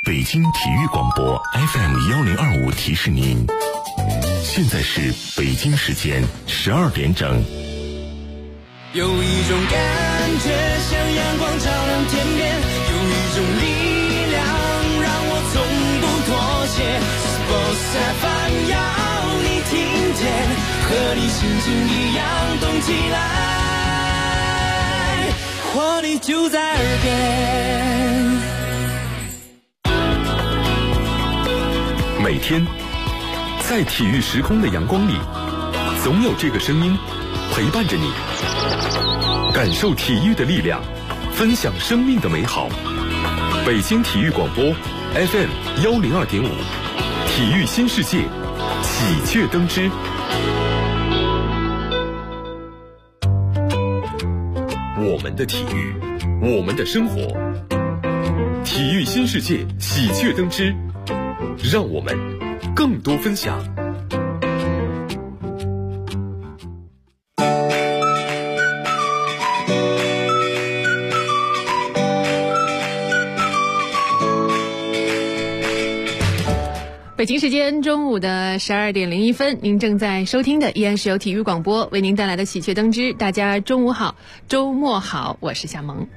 北京体育广播 FM1025提示您，现在是北京时间12点整。 有一种感觉像阳光照亮天边，有一种力量让我从不妥协。Sports FM 要你听见，和你心情一样动起来，活力就在耳边。 每天在体育时空的阳光里，总有这个声音陪伴着你，感受体育的力量，分享生命的美好。北京体育广播 FM102.5，体育新世界，喜鹊登枝。我们的体育，我们的生活，体育新世界，喜鹊登枝，让我们更多分享。 北京时间中午的12点01分，您正在收听的依然是由体育广播为您带来的喜鹊登枝。大家中午好，周末好，我是夏萌。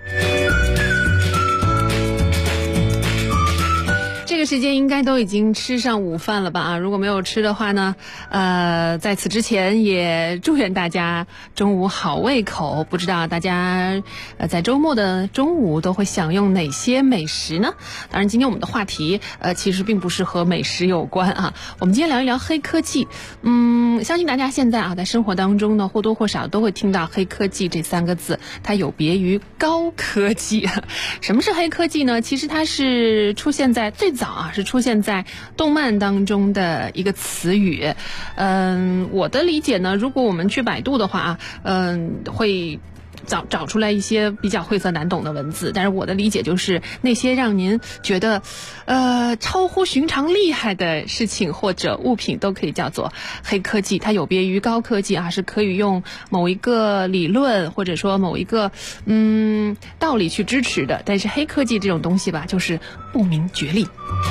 这个时间应该都已经吃上午饭了吧啊？如果没有吃的话呢，在此之前也祝愿大家中午好胃口。不知道大家在周末的中午都会享用哪些美食呢？当然，今天我们的话题其实并不是和美食有关啊。我们今天聊一聊黑科技。相信大家现在啊在生活当中呢或多或少都会听到黑科技这3个字，它有别于高科技。什么是黑科技呢？其实它是出现在最早是出现在动漫当中的一个词语。我的理解呢，如果我们去百度的话会找出来一些比较晦涩难懂的文字，但是我的理解就是那些让您觉得超乎寻常厉害的事情或者物品都可以叫做黑科技。它有别于高科技啊，是可以用某一个理论或者说某一个道理去支持的，但是黑科技这种东西吧，就是不明觉厉。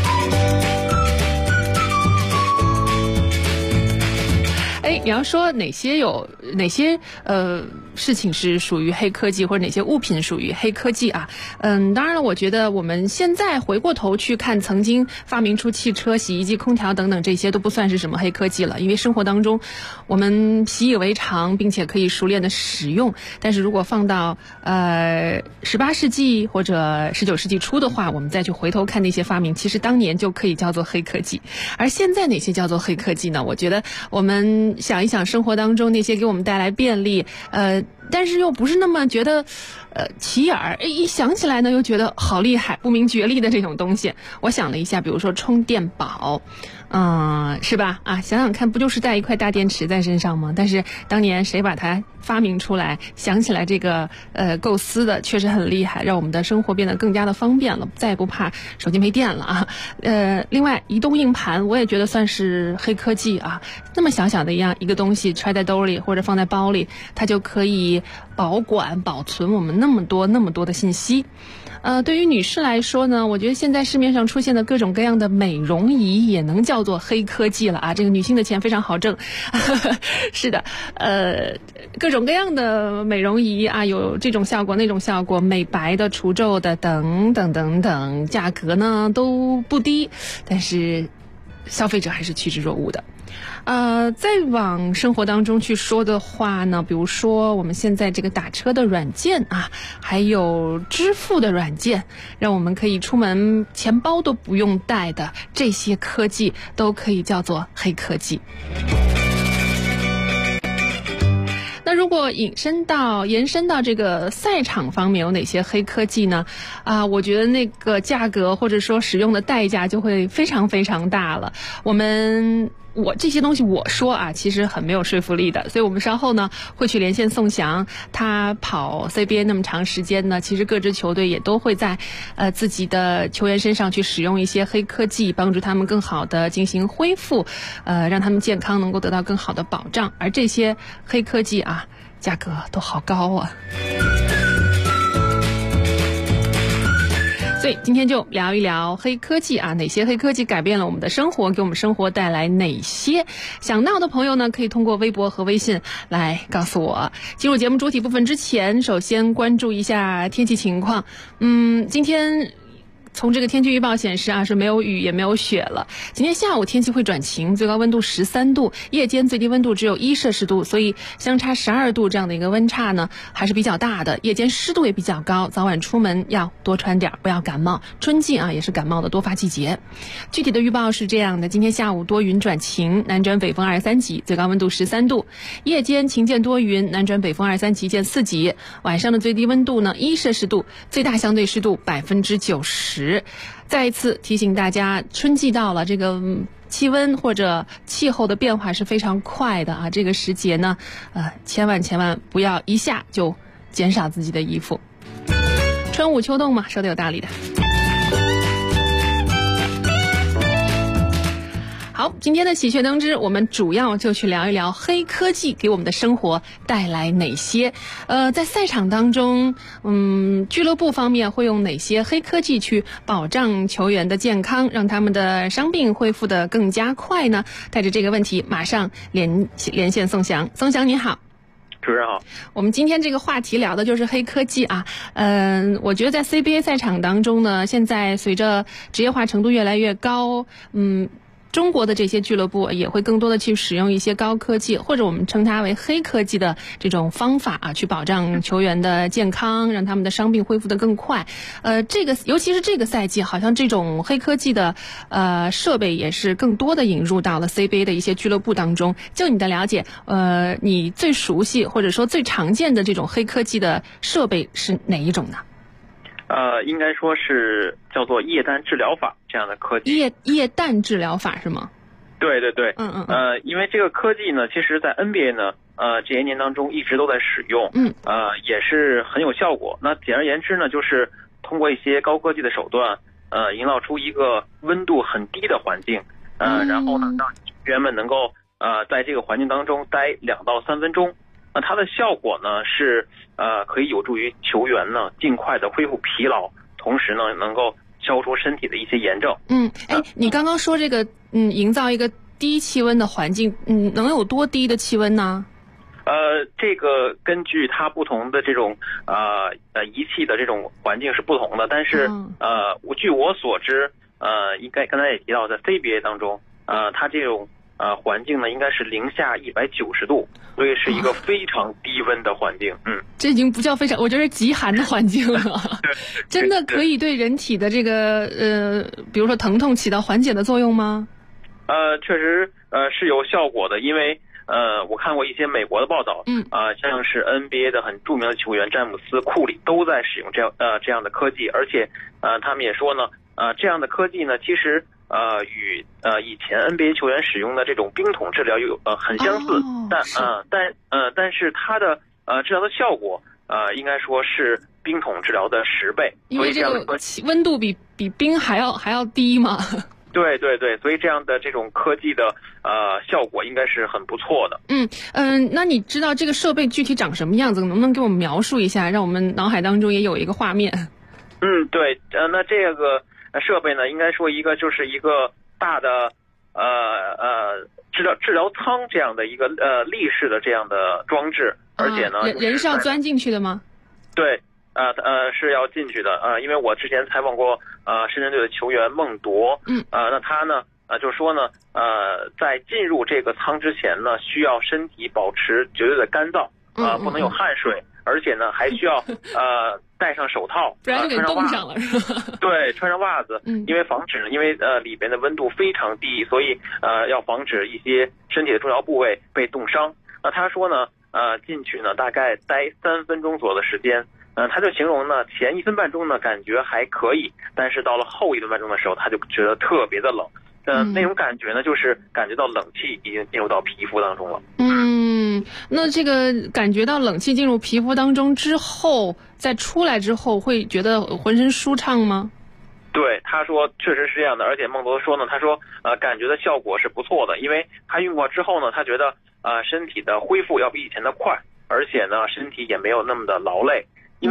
你要说哪些事情是属于黑科技，或者哪些物品属于黑科技啊？当然了，我觉得我们现在回过头去看，曾经发明出汽车、洗衣机、空调等等，这些都不算是什么黑科技了，因为生活当中我们习以为常，并且可以熟练的使用。但是如果放到18世纪或者19世纪初的话，我们再去回头看那些发明，其实当年就可以叫做黑科技。而现在哪些叫做黑科技呢？我觉得我们想一想生活当中那些给我们带来便利，但是又不是那么觉得起眼儿，一想起来呢又觉得好厉害、不明觉厉的这种东西。我想了一下，比如说充电宝，是吧？想想看，不就是带一块大电池在身上吗？但是当年谁把它发明出来，想起来这个构思的，确实很厉害，让我们的生活变得更加的方便了，再也不怕手机没电了啊。另外，移动硬盘我也觉得算是黑科技啊。那么小小的一个东西揣在兜里或者放在包里，它就可以保管保存我们那么多的信息。对于女士来说呢，我觉得现在市面上出现的各种各样的美容仪也能叫做黑科技了啊！这个女性的钱非常好挣。是的，各种各样的美容仪啊，有这种效果那种效果，美白的、除皱的等等等等，价格呢都不低，但是消费者还是趋之若鹜的。再往生活当中去说的话呢，比如说我们现在这个打车的软件啊，还有支付的软件，让我们可以出门钱包都不用带的这些科技，都可以叫做黑科技。那如果延伸到这个赛场方面有哪些黑科技呢？我觉得那个价格或者说使用的代价就会非常非常大了。我这些东西我说其实很没有说服力的，所以我们稍后呢会去连线宋翔，他跑 CBA 那么长时间呢，其实各支球队也都会在自己的球员身上去使用一些黑科技，帮助他们更好的进行恢复，让他们健康能够得到更好的保障。而这些黑科技价格都好高啊。 所以今天就聊一聊黑科技啊，哪些黑科技改变了我们的生活，给我们生活带来哪些想到的朋友呢，可以通过微博和微信来告诉我。进入节目主体部分之前，首先关注一下天气情况。今天从这个天气预报显示啊，是没有雨也没有雪了。今天下午天气会转晴，最高温度13度，夜间最低温度只有1摄氏度，所以相差12度这样的一个温差呢，还是比较大的。夜间湿度也比较高，早晚出门要多穿点，不要感冒。春季啊，也是感冒的多发季节。具体的预报是这样的：今天下午多云转晴，南转北风23级，最高温度13度；夜间晴见多云，南转北风23级见4级。晚上的最低温度呢1摄氏度，最大相对湿度90%。再一次提醒大家，春季到了，这个气温或者气候的变化是非常快的啊。这个时节呢，千万不要一下就减少自己的衣服。春捂秋冻嘛，说的有道理的。好，今天的喜鹊登枝，我们主要就去聊一聊黑科技给我们的生活带来哪些。在赛场当中，俱乐部方面会用哪些黑科技去保障球员的健康，让他们的伤病恢复得更加快呢？带着这个问题，马上连线宋翔。宋翔你好。 主持人好。 我们今天这个话题聊的就是黑科技啊。我觉得在 CBA 赛场当中呢，现在随着职业化程度越来越高，中国的这些俱乐部也会更多的去使用一些高科技，或者我们称它为黑科技的这种方法啊，去保障球员的健康，让他们的伤病恢复得更快。尤其是这个赛季，好像这种黑科技的设备也是更多的引入到了 CBA 的一些俱乐部当中。就你的了解，你最熟悉或者说最常见的这种黑科技的设备是哪一种呢？ 应该说是叫做液氮治疗法这样的科技。 液氮治疗法是吗？ 对对对。因为这个科技呢，其实在 NBA 呢，这些年当中一直都在使用，也是很有效果。那简而言之呢，就是通过一些高科技的手段，营造出一个温度很低的环境，然后呢，让球员们能够在这个环境当中待2到3分钟。那它的效果呢是可以有助于球员呢尽快的恢复疲劳，同时呢能够消除身体的一些炎症。 你刚刚说这个营造一个低气温的环境，能有多低的气温呢？ 这个根据它不同的这种仪器的这种环境是不同的，但是据我所知，应该刚才也提到，在 CBA 当中，它这种环境呢应该是零下190度，所以是一个非常低温的环境。 这已经不叫非常，我觉得是极寒的环境了。真的可以对人体的这个比如说疼痛起到缓解的作用吗？ 确实是有效果的，因为我看过一些美国的报道，像是 NBA 的很著名的球员詹姆斯、库里都在使用这样的科技，而且他们也说呢，这样的科技呢其实与以前 NBA 球员使用的这种冰桶治疗有很相似，但是它的治疗的效果应该说是冰桶治疗的10倍， 因为这个温度比冰还要低嘛。 对对对，所以这样的这种科技的效果应该是很不错的。 那你知道这个设备具体长什么样子，能不能给我们描述一下，让我们脑海当中也有一个画面？ 对，那这个设备呢，应该说就是一个大的治疗舱这样的一个立式的这样的装置，而且呢， 人是要钻进去的吗？ 对，是要进去的。因为我之前采访过深圳队的球员孟铎，那他呢就说呢，在进入这个舱之前呢，需要身体保持绝对的干燥，不能有汗水，而且呢还需要戴上手套， 不然就给冻上了，是吧？ 对，穿上袜子，因为里边的温度非常低，所以要防止一些身体的重要部位被冻伤。那他说呢，进去呢大概待3分钟左右的时间，他就形容呢前1分半钟呢感觉还可以，但是到了后1分半钟的时候，他就觉得特别的冷。那种感觉呢，就是感觉到冷气已经进入到皮肤当中了。 那这个感觉到冷气进入皮肤当中之后，再出来之后，会觉得浑身舒畅吗？ 对，他说确实是这样的，而且孟铎说呢，他说感觉的效果是不错的，因为他用过之后呢，他觉得身体的恢复要比以前的快，而且呢身体也没有那么的劳累。因为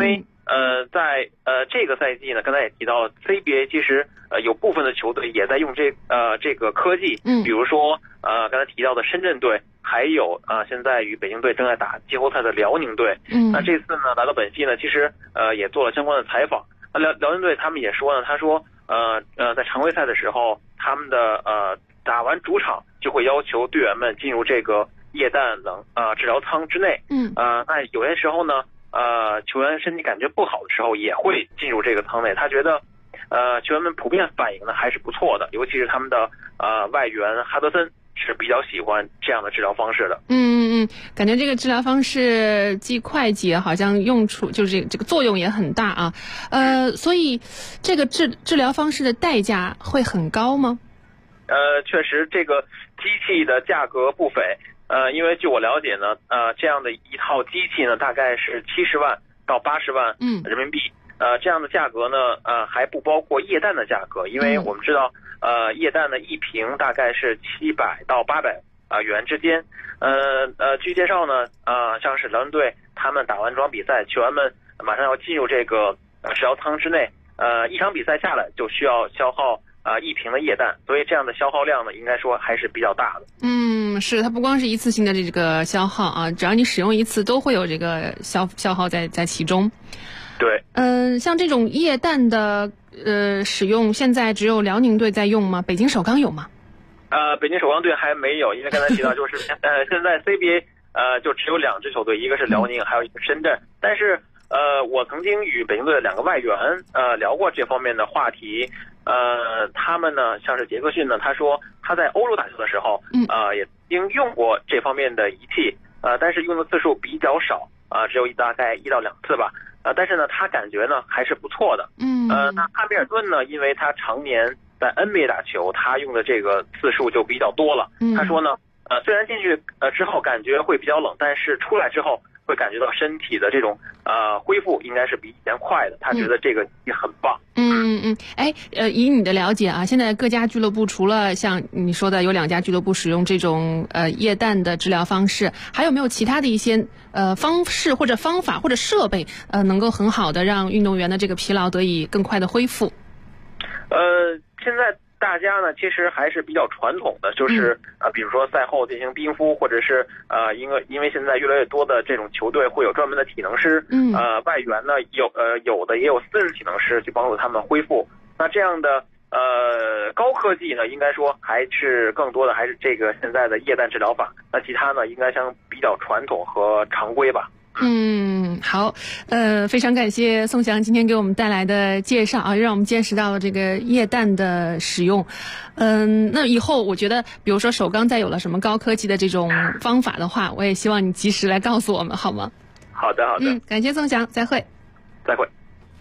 在这个赛季呢，刚才也提到了 CBA 其实有部分的球队也在用这个科技，比如说刚才提到的深圳队，还有现在与北京队正在打季后赛的辽宁队。那这次呢来到本溪呢，其实也做了相关的采访。辽宁队他们也说呢，他说在常规赛的时候，他们的打完主场就会要求队员们进入这个液氮治疗舱之内。那有些时候呢，球员身体感觉不好的时候也会进入这个舱内。他觉得球员们普遍反应呢还是不错的，尤其是他们的外援哈德森是比较喜欢这样的治疗方式的。 感觉这个治疗方式既快捷，好像用处就是这个作用也很大啊。所以这个治疗方式的代价会很高吗？ 确实这个机器的价格不菲。因为据我了解呢，这样的一套机器呢，大概是70万到80万人民币。这样的价格呢，还不包括液氮的价格，因为我们知道，液氮的一瓶大概是700到800元之间。据介绍呢，像是辽宁队他们打完这场比赛，球员们马上要进入这个治疗舱之内，一场比赛下来就需要消耗一瓶的液氮，所以这样的消耗量呢，应该说还是比较大的。 是，它不光是一次性的这个消耗啊，只要你使用一次，都会有这个消耗在其中。 对。 像这种液氮的使用，现在只有辽宁队在用吗？北京首钢有吗？ 北京首钢队还没有，因为刚才提到就是现在 CBA 就只有2支球队，一个是辽宁，还有一个深圳。但是我曾经与北京队的2个外援聊过这方面的话题。他们呢，像是杰克逊呢，他说他在欧洲打球的时候，也经用过这方面的仪器，但是用的次数比较少，只有大概1到2次吧。但是呢，他感觉呢还是不错的。那汉密尔顿呢，因为他常年在 NBA 打球，他用的这个次数就比较多了。他说呢，虽然进去之后感觉会比较冷，但是出来之后会感觉到身体的这种恢复应该是比以前快的。他觉得这个也很棒。 以你的了解啊，现在各家俱乐部除了像你说的有2家俱乐部使用这种液氮的治疗方式，还有没有其他的一些方式或者方法或者设备能够很好的让运动员的这个疲劳得以更快的恢复？ 现在大家呢其实还是比较传统的，就是比如说赛后进行冰敷，或者是因为现在越来越多的这种球队会有专门的体能师，外援呢有的也有私人体能师去帮助他们恢复。那这样的高科技呢，应该说还是更多的还是这个现在的液氮治疗法。那其他呢，应该像比较传统和常规吧。 好，非常感谢宋翔今天给我们带来的介绍啊，让我们见识到了这个液氮的使用。那以后我觉得，比如说首钢再有了什么高科技的这种方法的话，我也希望你及时来告诉我们，好吗？ 好的。 感谢宋翔，再会。 再会。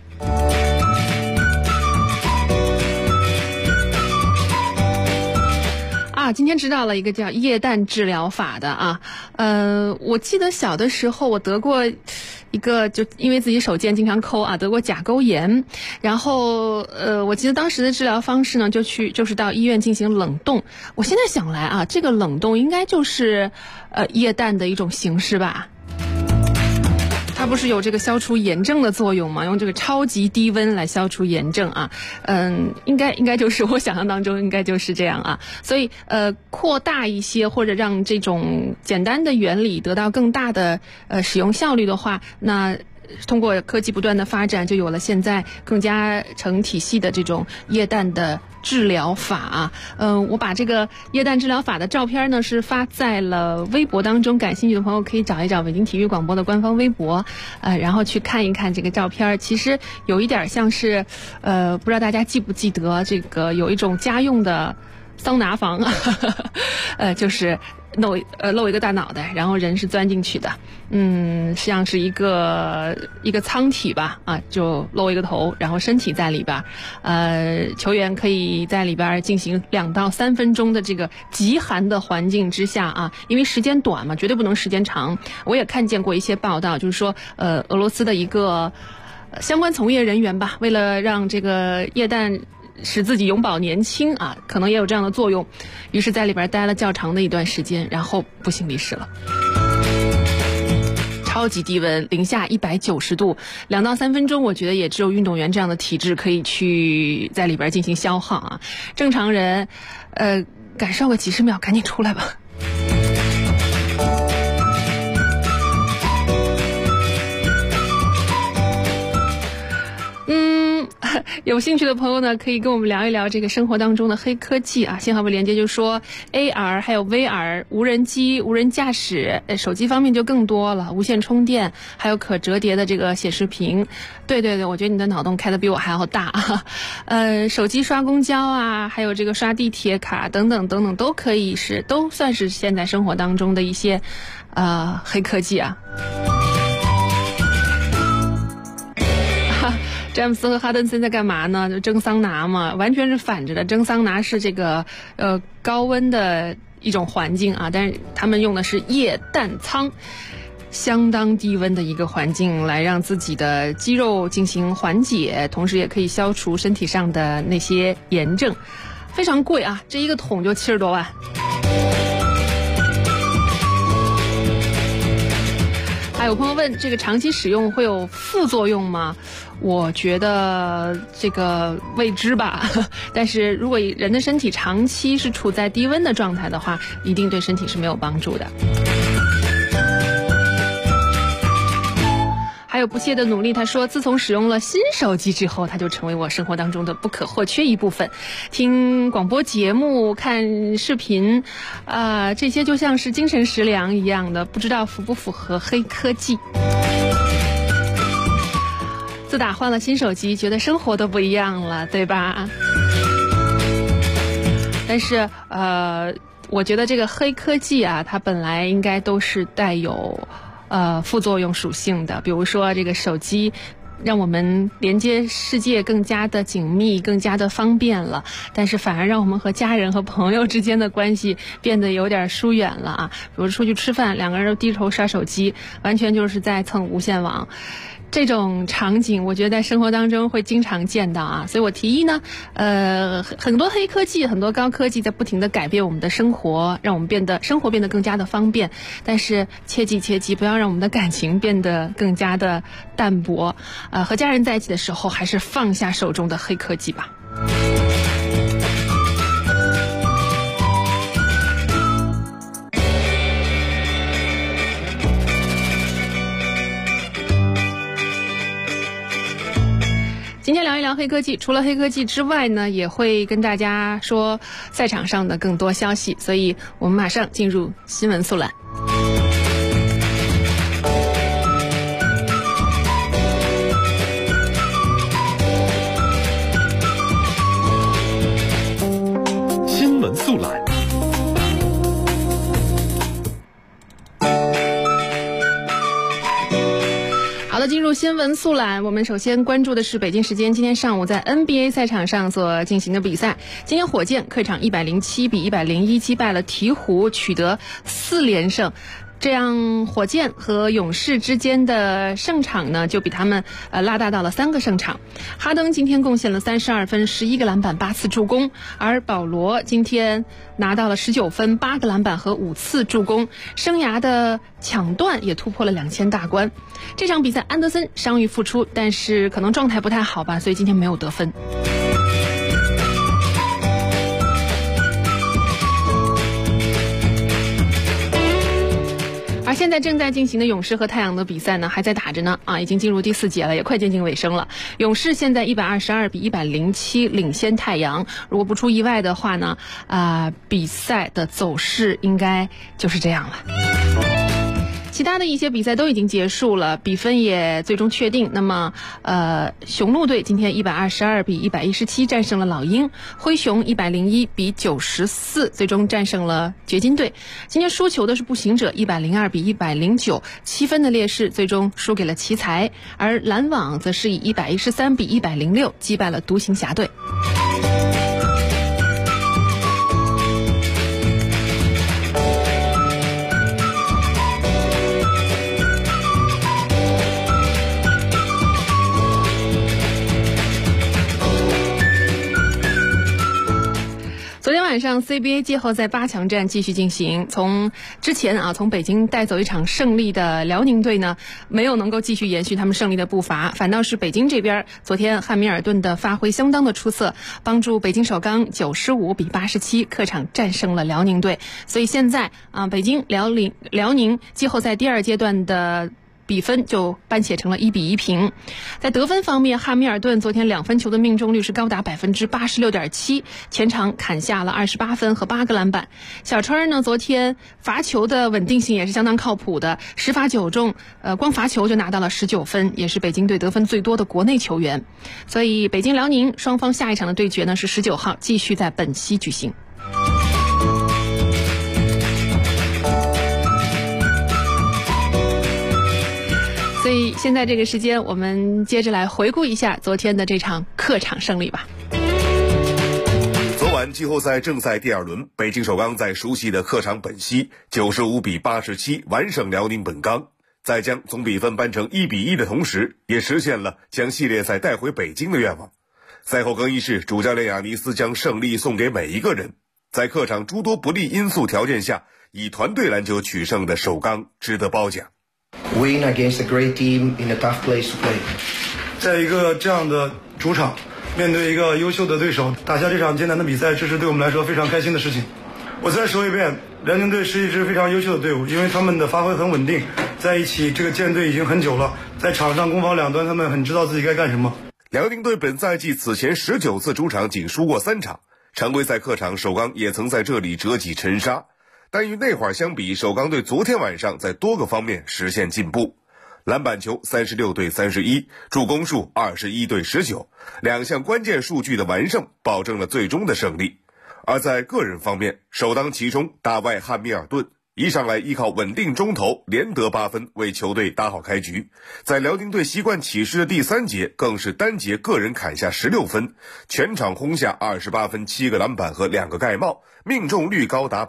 今天知道了一个叫液氮治疗法的啊，我记得小的时候我得过一个，就因为自己手贱经常抠啊，得过甲沟炎，然后我记得当时的治疗方式呢，就是到医院进行冷冻。我现在想来啊，这个冷冻应该就是液氮的一种形式吧。它不是有这个消除炎症的作用吗？用这个超级低温来消除炎症啊，应该就是我想象当中应该就是这样啊。所以扩大一些或者让这种简单的原理得到更大的使用效率的话，那通过科技不断的发展，就有了现在更加成体系的这种液氮的治疗法啊。我把这个液氮治疗法的照片呢是发在了微博当中，感兴趣的朋友可以找一找北京体育广播的官方微博，然后去看一看这个照片。其实有一点像是不知道大家记不记得，这个有一种家用的桑拿房就是露一个大脑袋，然后人是钻进去的，像是一个舱体吧，就露一个头，然后身体在里边，球员可以在里边进行2到3分钟的这个极寒的环境之下啊，因为时间短嘛，绝对不能时间长。我也看见过一些报道，就是说俄罗斯的一个相关从业人员吧，为了让这个液氮使自己永葆年轻啊，可能也有这样的作用，于是在里边待了较长的一段时间，然后不幸离世了。 超级低温，零下190度，2到3分钟，我觉得也只有运动员这样的体质可以去在里边进行消耗啊。正常人，感受个几十秒，赶紧出来吧。有兴趣的朋友呢，可以跟我们聊一聊这个生活当中的黑科技啊。信号位连接就说 AR 还有 VR 无人机、无人驾驶，手机方面就更多了，无线充电，还有可折叠的这个显示屏。对，我觉得你的脑洞开得比我还要大啊。手机刷公交啊，还有这个刷地铁卡等等都算是现在生活当中的一些黑科技啊。詹姆斯和哈德森在干嘛呢？就蒸桑拿嘛，完全是反着的。蒸桑拿是这个高温的一种环境啊，但是他们用的是液氮舱，相当低温的一个环境，来让自己的肌肉进行缓解，同时也可以消除身体上的那些炎症。非常贵啊，这一个桶就70多万。还有朋友问，这个长期使用会有副作用吗？我觉得这个未知吧，但是如果人的身体长期是处在低温的状态的话，一定对身体是没有帮助的。还有不懈的努力，他说自从使用了新手机之后，它就成为我生活当中的不可或缺一部分。听广播节目、看视频这些就像是精神食粮一样的，不知道符不符合黑科技。自打换了新手机，觉得生活都不一样了，对吧？但是我觉得这个黑科技啊，它本来应该都是带有副作用属性的。比如说这个手机让我们连接世界更加的紧密，更加的方便了，但是反而让我们和家人和朋友之间的关系变得有点疏远了啊。比如出去吃饭，两个人都低头刷手机，完全就是在蹭无线网。这种场景我觉得在生活当中会经常见到啊，所以我提议呢，很多黑科技、很多高科技在不停地改变我们的生活，让我们生活变得更加的方便，但是切记不要让我们的感情变得更加的淡薄。和家人在一起的时候，还是放下手中的黑科技吧。今天聊一聊黑科技，除了黑科技之外呢，也会跟大家说赛场上的更多消息，所以我们马上进入新闻速览。 新闻速览。 进入新闻速览，我们首先关注的是北京时间今天上午在 NBA 赛场上所进行的比赛。今天火箭客场107比101击败了鹈鹕，取得4连胜。这样火箭和勇士之间的胜场呢，就比他们拉大到了3个胜场。哈登今天贡献了32分、11个篮板、8次助攻，而保罗今天拿到了19分、8个篮板和5次助攻，生涯的抢断也突破了2000大关。这场比赛安德森伤愈复出，但是可能状态不太好吧，所以今天没有得分。而现在正在进行的勇士和太阳的比赛呢，还在打着呢啊，已经进入第4节了，也快接近尾声了。勇士现在122比107领先太阳，如果不出意外的话呢，比赛的走势应该就是这样了。其他的一些比赛都已经结束了，比分也最终确定。那么雄鹿队今天122比117战胜了老鹰，灰熊101比94最终战胜了掘金队。今天输球的是步行者102比109，7分的劣势最终输给了奇才，而篮网则是以113比106击败了独行侠队。 晚上 CBA 季后赛8强战继续进行。从北京带走一场胜利的辽宁队呢，没有能够继续延续他们胜利的步伐，反倒是北京这边昨天汉密尔顿的发挥相当的出色，帮助北京首钢95比87客场战胜了辽宁队。所以现在北京辽宁季后赛第2阶段的比分就扳写成了1比1平。在得分方面，汉密尔顿昨天2分球的命中率是高达 86.7%， 全场砍下了28分和8个篮板。小川呢，昨天罚球的稳定性也是相当靠谱的，10罚9中，光罚球就拿到了19分，也是北京队得分最多的国内球员。所以北京辽宁双方下一场的对决呢是19号继续在本溪举行。所以现在这个时间，我们接着来回顾一下昨天的这场客场胜利吧。 昨晚季后赛正赛第2轮，北京首钢在熟悉的客场本溪95比87完胜辽宁本钢，在将总比分扳成1比1的同时，也实现了将系列赛带回北京的愿望。赛后更衣室，主教练亚尼斯将胜利送给每一个人。在客场诸多不利因素条件下，以团队篮球取胜的首钢值得褒奖。 Win against a great team in a tough place to play。 在一个这样的主场，面对一个优秀的对手，打下这场艰难的比赛，这是对我们来说非常开心的事情。我再说一遍，辽宁队是一支非常优秀的队伍，因为他们的发挥很稳定，在一起这个舰队已经很久了，在场上攻防两端他们很知道自己该干什么。 辽宁队本赛季此前19次主场仅输过3场，常规赛客场首钢也曾在这里折戟沉沙。但与那会儿相比，首钢队昨天晚上在多个方面实现进步。篮板球36对31，助攻数21对19，两项关键数据的完胜保证了最终的胜利。而在个人方面，首当其冲打败汉密尔顿，一上来依靠稳定中投连得8分为球队打好开局。在辽宁队习惯起势的第3节，更是单节个人砍下16分，全场轰下28分7个篮板和2个盖帽，命中率高达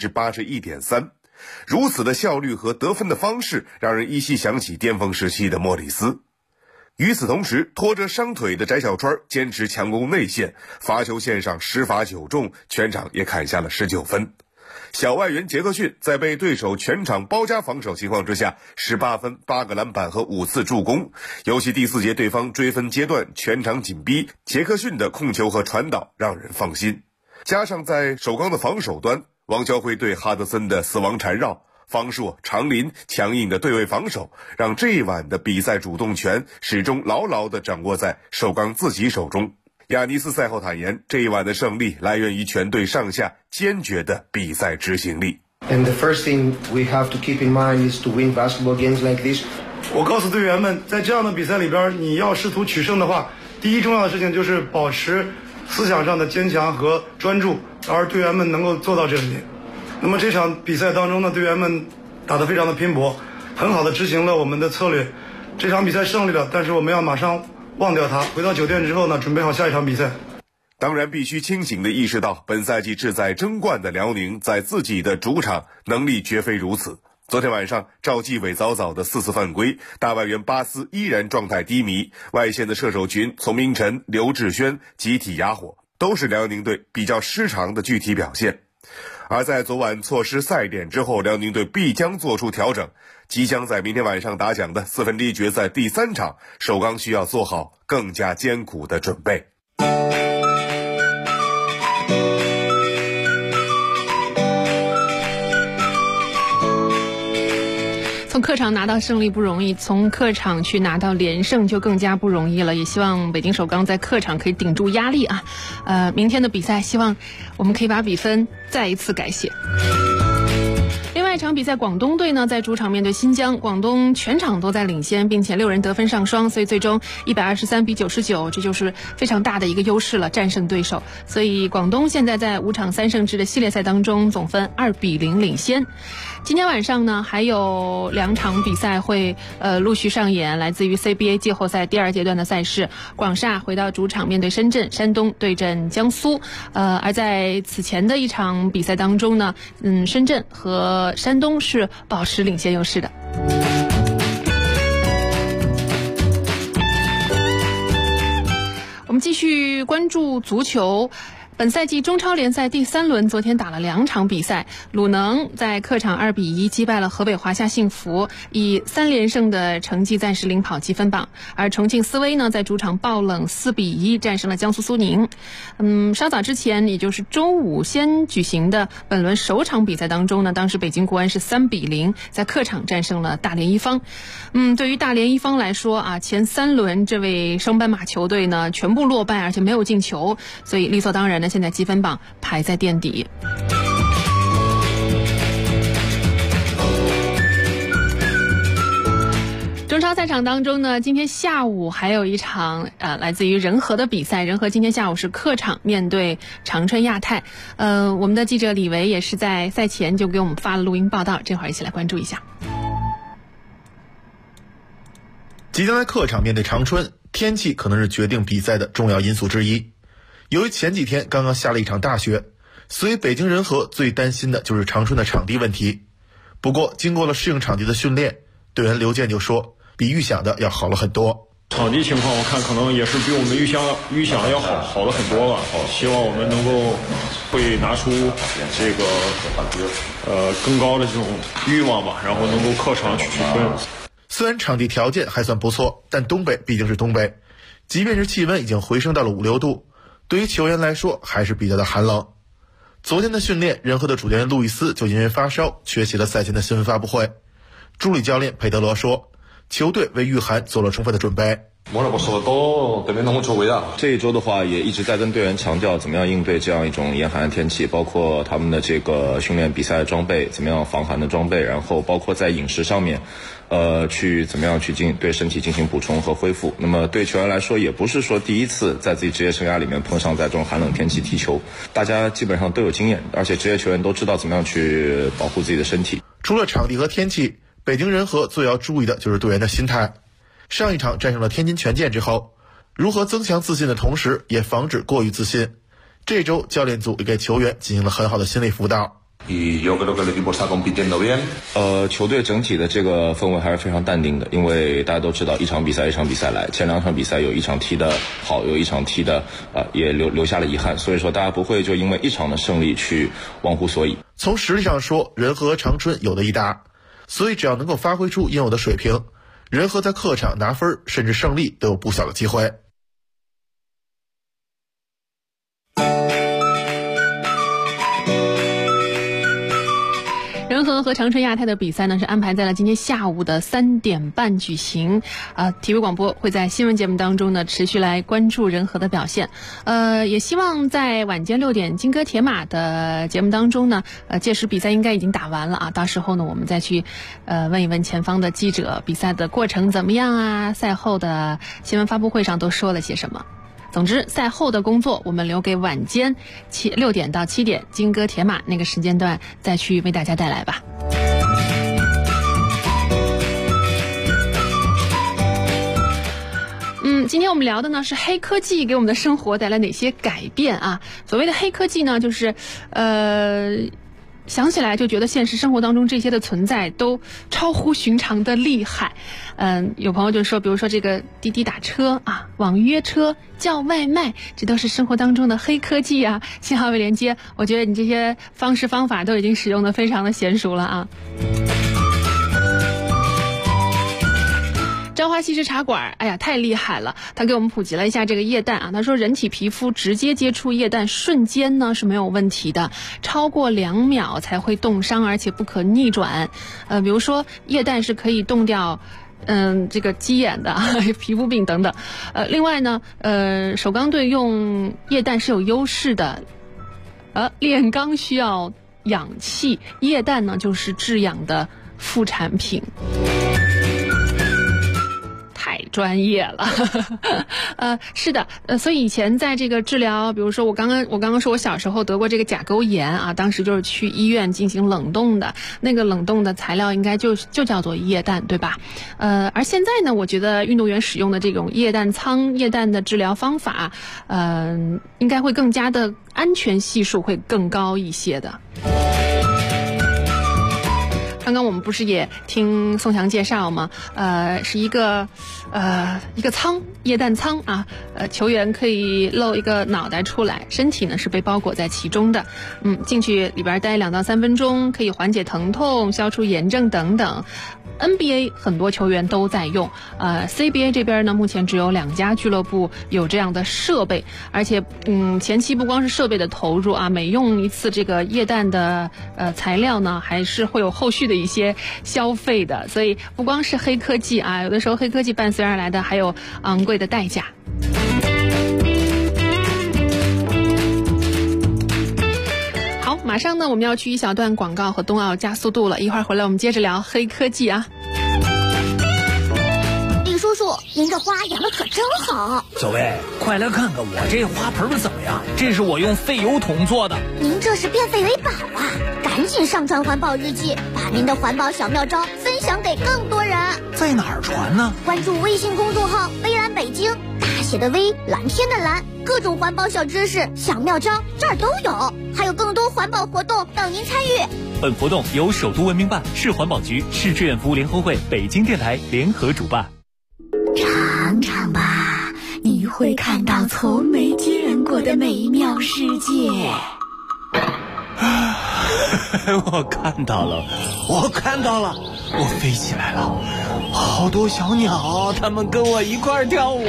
81.3%。如此的效率和得分的方式，让人依稀想起巅峰时期的莫里斯。与此同时，拖着伤腿的翟小川坚持强攻内线，罚球线上10罚9中，全场也砍下了19分。小外援杰克逊在被对手全场包夹防守情况之下，18分8个篮板和5次助攻。尤其第4节对方追分阶段全场紧逼，杰克逊的控球和传导让人放心。加上在首钢的防守端，王乔辉对哈德森的死亡缠绕，方硕、长林强硬的对位防守，让这一晚的比赛主动权始终牢牢地掌握在首钢自己手中。亚尼斯赛后坦言，这一晚的胜利来源于全队上下坚决的比赛执行力。 And the first thing we have to keep in mind is to win basketball games like this. 我告诉队员们，在这样的比赛里边，你要试图取胜的话，第一重要的事情就是保持思想上的坚强和专注，而队员们能够做到这一点。那么这场比赛当中呢，队员们打得非常的拼搏，很好的执行了我们的策略。这场比赛胜利了，但是我们要马上忘掉它，回到酒店之后呢，准备好下一场比赛。 当然必须清醒地意识到，本赛季志在争冠的辽宁在自己的主场能力绝非如此。昨天晚上赵继伟早早的4次犯规，大外援巴斯依然状态低迷，外线的射手群从明晨、刘志轩集体哑火，都是辽宁队比较失常的具体表现。而在昨晚错失赛点之后，辽宁队必将做出调整，即将在明天晚上打响的4分之一决赛第3场，首钢需要做好更加艰苦的准备。 从客场拿到胜利不容易，从客场去拿到连胜就更加不容易了。也希望北京首钢在客场可以顶住压力啊！明天的比赛，希望我们可以把比分再一次改写。另外一场比赛，广东队呢在主场面对新疆，广东全场都在领先，并且6人得分上双，所以最终123比99，这就是非常大的一个优势了，战胜对手。所以广东现在在5场3胜制的系列赛当中，总分2比0领先。今天晚上呢，还有2场比赛会陆续上演，来自于 CBA 季后赛第2阶段的赛事。广厦回到主场面对深圳，山东对阵江苏。而在此前的一场比赛当中呢，深圳和山东是保持领先优势的。我们继续关注足球。 本赛季中超联赛第3轮昨天打了2场比赛，鲁能在客场2-1击败了河北华夏幸福，以3连胜的成绩暂时领跑积分榜。而重庆斯威呢，在主场爆冷4-1战胜了江苏苏宁。稍早之前，也就是中午先举行的本轮首场比赛当中呢，当时北京国安是3-0在客场战胜了大连一方。对于大连一方来说啊，前3轮这位升班马球队呢全部落败，而且没有进球，所以理所当然的现在积分榜排在垫底。中超赛场当中呢，今天下午还有一场来自于仁和的比赛。仁和今天下午是客场面对长春亚泰。我们的记者李维也是在赛前就给我们发了录音报道，这会儿一起来关注一下。 即将在客场面对长春，天气可能是决定比赛的重要因素之一。由于前几天刚刚下了一场大雪，所以北京人和最担心的就是长春的场地问题。不过经过了适应场地的训练，队员刘健就说比预想的要好了很多。 场地情况我看可能也是比我们预想的要好了很多吧。希望我们能够会拿出这个更高的这种欲望吧，然后能够客场去分。 虽然场地条件还算不错，但东北毕竟是东北，即便是气温已经回升到了5-6度，对于球员来说还是比较的寒冷。昨天的训练，仁和的主教练路易斯就因为发烧缺席了赛前的新闻发布会。助理教练佩德罗说，球队为御寒做了充分的准备。 这一周的话，也一直在跟队员强调怎么样应对这样一种严寒的天气，包括他们的这个训练比赛的装备，怎么样防寒的装备，然后包括在饮食上面去怎么样去对身体进行补充和恢复。那么对球员来说，也不是说第一次在自己职业生涯里面碰上在这种寒冷天气踢球，大家基本上都有经验，而且职业球员都知道怎么样去保护自己的身体。 除了场地和天气，北京人和最要注意的就是队员的心态。上一场战胜了天津权健之后，如何增强自信的同时也防止过于自信，这周教练组也给球员进行了很好的心理辅导。 球队整体的这个氛围还是非常淡定的，因为大家都知道一场比赛一场比赛来，前2场比赛有一场踢的好，有一场踢的也留下了遗憾，所以说大家不会就因为一场的胜利去忘乎所以。 从实力上说，仁和和长春有的一搭，所以只要能够发挥出应有的水平，仁和在客场拿分甚至胜利都有不小的机会。 仁和和长春亚泰的比赛呢是安排在了今天下午的3点半举行。体育广播会在新闻节目当中呢持续来关注仁和的表现。也希望在晚间6点金戈铁马的节目当中呢，届时比赛应该已经打完了啊，到时候呢我们再去问一问前方的记者，比赛的过程怎么样啊？赛后的新闻发布会上都说了些什么？总之，赛后的工作我们留给晚间6点到7点金戈铁马那个时间段再去为大家带来吧。今天我们聊的呢是黑科技给我们的生活带来哪些改变啊？所谓的黑科技呢，就是想起来就觉得现实生活当中这些的存在都超乎寻常的厉害。有朋友就说，比如说这个滴滴打车啊，网约车、叫外卖，这都是生活当中的黑科技啊。信号位连接，我觉得你这些方式方法都已经使用的非常的娴熟了啊。朝花夕拾茶馆，哎呀，太厉害了！他给我们普及了一下这个液氮啊。他说，人体皮肤直接接触液氮瞬间呢是没有问题的，超过2秒才会冻伤，而且不可逆转。比如说液氮是可以冻掉这个鸡眼的皮肤病等等。另外呢，首钢队用液氮是有优势的。炼钢需要氧气，液氮呢就是制氧的副产品。太专业了。是的，所以以前在这个治疗，比如说我刚刚说我小时候得过这个甲沟炎啊，当时就是去医院进行冷冻的，那个冷冻的材料应该就叫做液氮，对吧？而现在呢，我觉得运动员使用的这种液氮舱、液氮的治疗方法，应该会更加的安全系数会更高一些的。 刚刚我们不是也听宋翔介绍吗？是一个舱，液氮舱啊，球员可以露一个脑袋出来，身体呢是被包裹在其中的。进去里边待2到3分钟，可以缓解疼痛、消除炎症等等。NBA 很多球员都在用，CBA 这边呢目前只有2家俱乐部有这样的设备，而且前期不光是设备的投入啊，每用一次这个液氮的材料呢，还是会有后续的一些消费的，所以不光是黑科技啊，有的时候黑科技伴随而来的还有昂贵的代价。好，马上呢我们要去一小段广告和冬奥加速度了，一会儿回来我们接着聊黑科技啊。 李叔叔，您这花养的可真好。 小薇，快来看看我这花盆怎么样？这是我用废油桶做的。 您这是变废为宝啊！赶紧上传环保日记，把您的环保小妙招分享给更多人。 在哪儿传呢？ 关注微信公众号微蓝北京，大写的微，蓝天的蓝，各种环保小知识、小妙招这儿都有，还有更多环保活动等您参与。 本活动由首都文明办、市环保局、市志愿服务联合会、北京电台联合主办。 尝尝吧，你会看到从没见过的美妙世界。 我看到了，我飞起来了，好多小鸟，它们跟我一块跳舞。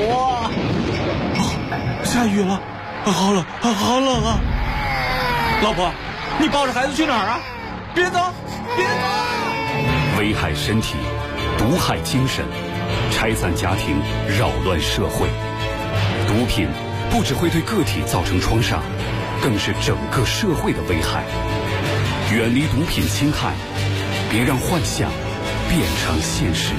下雨了，好冷啊！老婆，你抱着孩子去哪儿啊？别走！ 危害身体，毒害精神，拆散家庭，扰乱社会。毒品不只会对个体造成创伤，更是整个社会的危害。远离毒品侵害，别让幻想变成现实。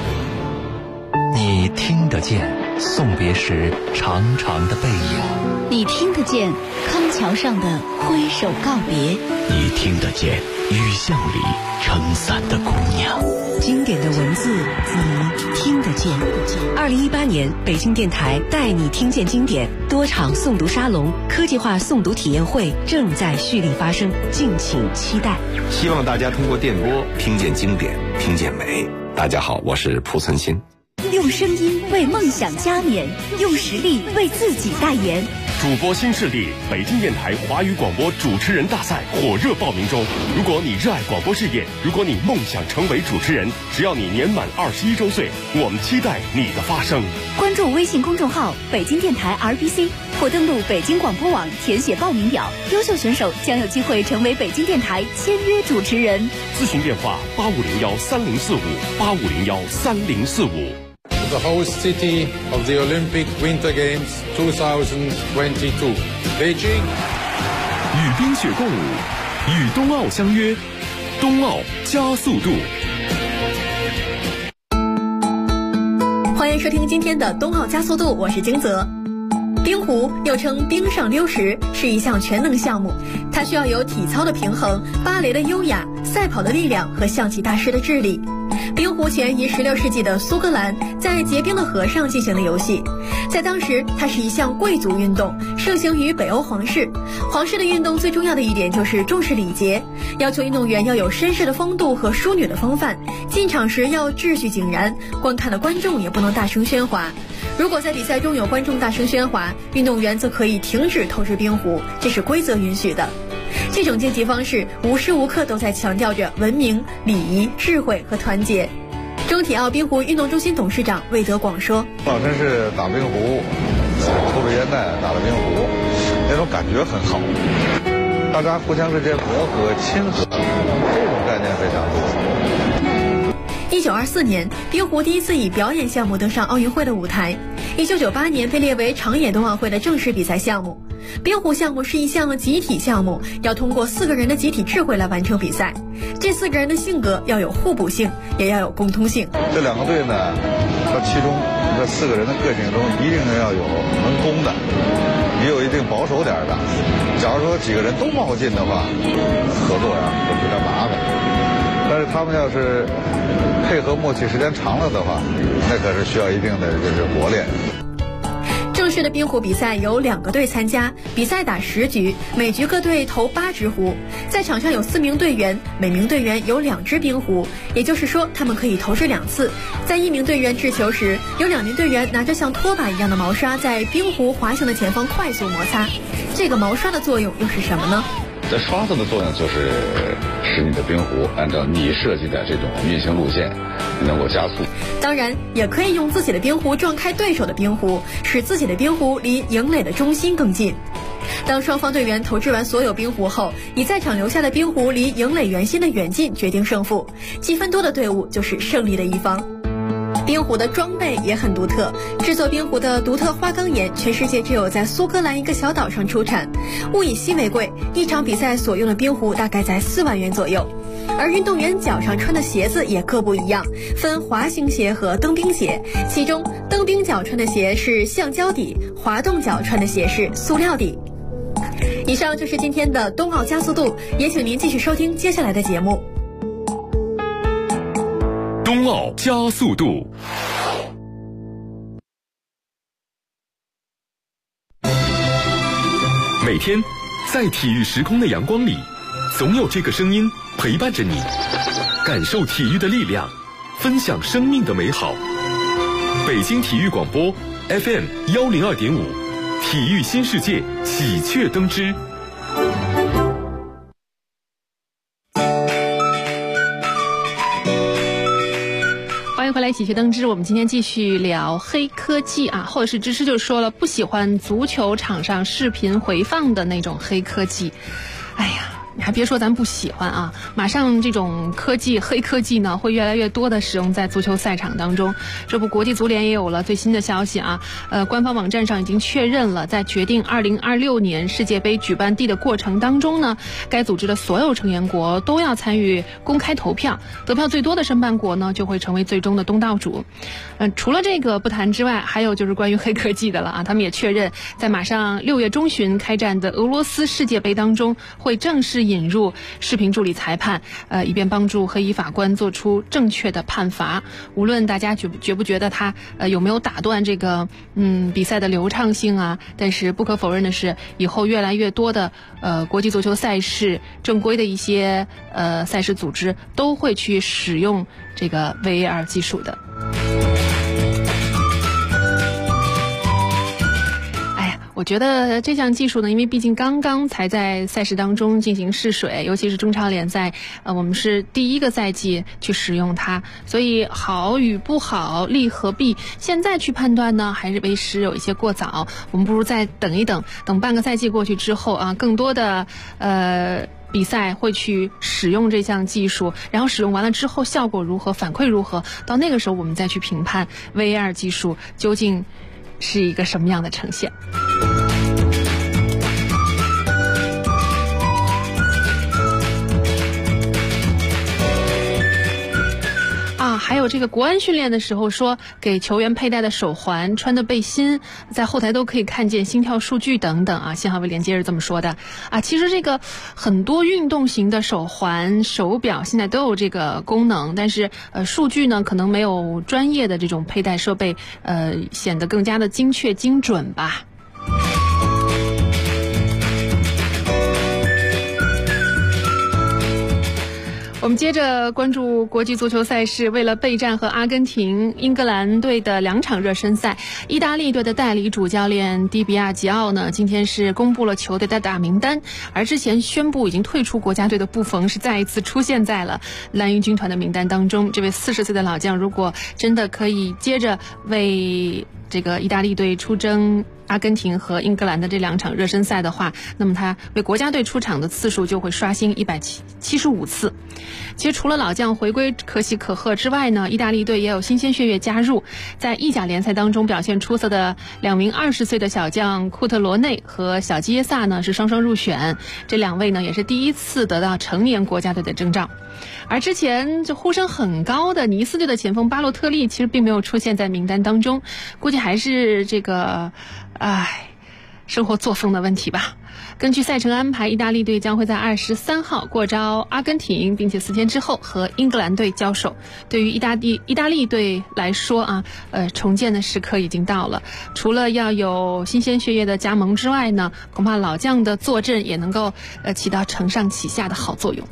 你听得见送别时长长的背影， 你听得见康桥上的挥手告别， 你听得见雨巷里撑伞的姑娘。 经典的文字你听得见。2018年北京电台带你听见经典多场诵读沙龙、科技化诵读体验会正在蓄力发生，敬请期待。 希望大家通过电波听见经典，听见美。大家好，我是蒲存昕。 用声音为梦想加冕，用实力为自己代言。 主播新势力北京电台华语广播主持人大赛火热报名中。如果你热爱广播事业，如果你梦想成为主持人，只要你年满21周岁，我们期待你的发声。 关注微信公众号北京电台 RBC 或登录北京广播网填写报名表，优秀选手将有机会成为北京电台签约主持人。 咨询电话8501304585013045。 The host city of the Olympic Winter Games 2022, Beijing。 与冰雪共舞，与冬奥相约，冬奥加速度。 欢迎收听今天的冬奥加速度，我是金泽。冰壶又称冰上溜石，是一项全能项目，它需要有体操的平衡、芭蕾的优雅、赛跑的力量和象棋大师的智力。冰壶起源于16世纪的苏格兰，在结冰的河上进行的游戏。在当时，它是一项贵族运动，盛行于北欧皇室。皇室的运动最重要的一点就是重视礼节，要求运动员要有绅士的风度和淑女的风范，进场时要秩序井然，观看的观众也不能大声喧哗。如果在比赛中有观众大声喧哗，运动员则可以停止投掷冰壶，这是规则允许的。这种竞技方式无时无刻都在强调着文明、礼仪、智慧和团结。中体奥冰壶运动中心董事长魏德广说：“ 真是打冰壶，抽着烟袋打着冰壶，那种感觉很好，大家互相之间磨合、亲和，这种概念非常多。” 1924年，冰壶第一次以表演项目登上奥运会的舞台。1998年被列为长野冬奥会的正式比赛项目。冰壶项目是一项集体项目，要通过4个人的集体智慧来完成比赛。这4个人的性格要有互补性，也要有共通性。 这2个队呢，它其中这4个人的个性中一定要有能攻的，也有一定保守点的。假如说几个人都冒进的话，合作呀就比较麻烦。但是他们要是配合默契时间长了的话，那可是需要一定的就是磨练。 正序的冰壶比赛有2个队参加，比赛打10局，每局各队投8只壶，在场上有4名队员，每名队员有2只冰壶，也就是说他们可以投掷2次。在1名队员掷球时，有2名队员拿着像拖把一样的毛刷在冰壶滑行的前方快速摩擦。这个毛刷的作用又是什么呢？ 这刷子的作用就是使你的冰壶按照你设计的这种运行路线能够加速。 当然也可以用自己的冰壶撞开对手的冰壶，使自己的冰壶离营垒的中心更近。当双方队员投掷完所有冰壶后，以在场留下的冰壶离营垒圆心的远近决定胜负，积分多的队伍就是胜利的一方。冰壶的装备也很独特，制作冰壶的独特花岗岩全世界只有在苏格兰一个小岛上出产，物以稀为贵，一场比赛所用的冰壶大概在4万元左右。而运动员脚上穿的鞋子也各不一样，分滑行鞋和蹬冰鞋，其中蹬冰脚穿的鞋是橡胶底，滑动脚穿的鞋是塑料底。以上就是今天的冬奥加速度，也请您继续收听接下来的节目。 冬奥加速度。每天在体育时空的阳光里，总有这个声音陪伴着你，感受体育的力量，分享生命的美好。北京体育广播 FM 102.5，体育新世界喜鹊登枝。 欢迎回来，喜鹊登枝。我们今天继续聊黑科技啊，或者是芝芝就说了，不喜欢足球场上视频回放的那种黑科技。哎呀，你还别说咱不喜欢啊，马上这种黑科技呢会越来越多的使用在足球赛场当中。这不，国际足联也有了最新的消息啊，官方网站上已经确认了，在决定2026年世界杯举办地的过程当中呢，该组织的所有成员国都要参与公开投票，得票最多的申办国呢就会成为最终的东道主。除了这个不谈之外，还有就是关于黑科技的了啊，他们也确认在马上6月中旬开战的俄罗斯世界杯当中会正式引入视频助理裁判，以便帮助黑衣法官做出正确的判罚。无论大家觉不觉得他有没有打断这个比赛的流畅性啊，但是不可否认的是，以后越来越多的国际足球赛事正规的一些赛事组织都会去使用这个 VAR 技术的。我觉得这项技术呢，因为毕竟刚刚才在赛事当中进行试水，尤其是中超联赛，我们是第1个赛季去使用它，所以好与不好，利和弊，现在去判断呢，还是为时有一些过早。我们不如再等一等，等半个赛季过去之后啊，更多的比赛会去使用这项技术，然后使用完了之后效果如何，反馈如何，到那个时候我们再去评判 VAR 技术究竟是一个什么样的呈现。还有这个国安训练的时候说，给球员佩戴的手环、穿的背心，在后台都可以看见心跳数据等等啊。新华微连接是这么说的啊。其实这个很多运动型的手环、手表现在都有这个功能，但是数据呢可能没有专业的这种佩戴设备显得更加的精确精准吧。我们接着关注国际足球赛事，为了备战和阿根廷、英格兰队的2场热身赛，意大利队的代理主教练迪比亚吉奥呢，今天是公布了球队的大名单，而之前宣布已经退出国家队的布冯是再一次出现在了蓝鹰军团的名单当中。这位40岁的老将，如果真的可以接着为这个意大利队出征阿根廷和英格兰的这2场热身赛的话，那么他为国家队出场的次数就会刷新175次。其实除了老将回归可喜可贺之外呢，意大利队也有新鲜血液加入，在意甲联赛当中表现出色的2名20岁的小将库特罗内和小基耶萨呢是双双入选，这2位呢也是第一次得到成年国家队的征召。而之前就呼声很高的尼斯队的前锋巴洛特利其实并没有出现在名单当中，估计还是这个生活作风的问题吧。 根据赛程安排，意大利队将会在23号过招阿根廷，并且4天之后和英格兰队交手。对于意大利队来说啊，重建的时刻已经到了。除了要有新鲜血液的加盟之外呢，恐怕老将的坐镇也能够起到承上启下的好作用。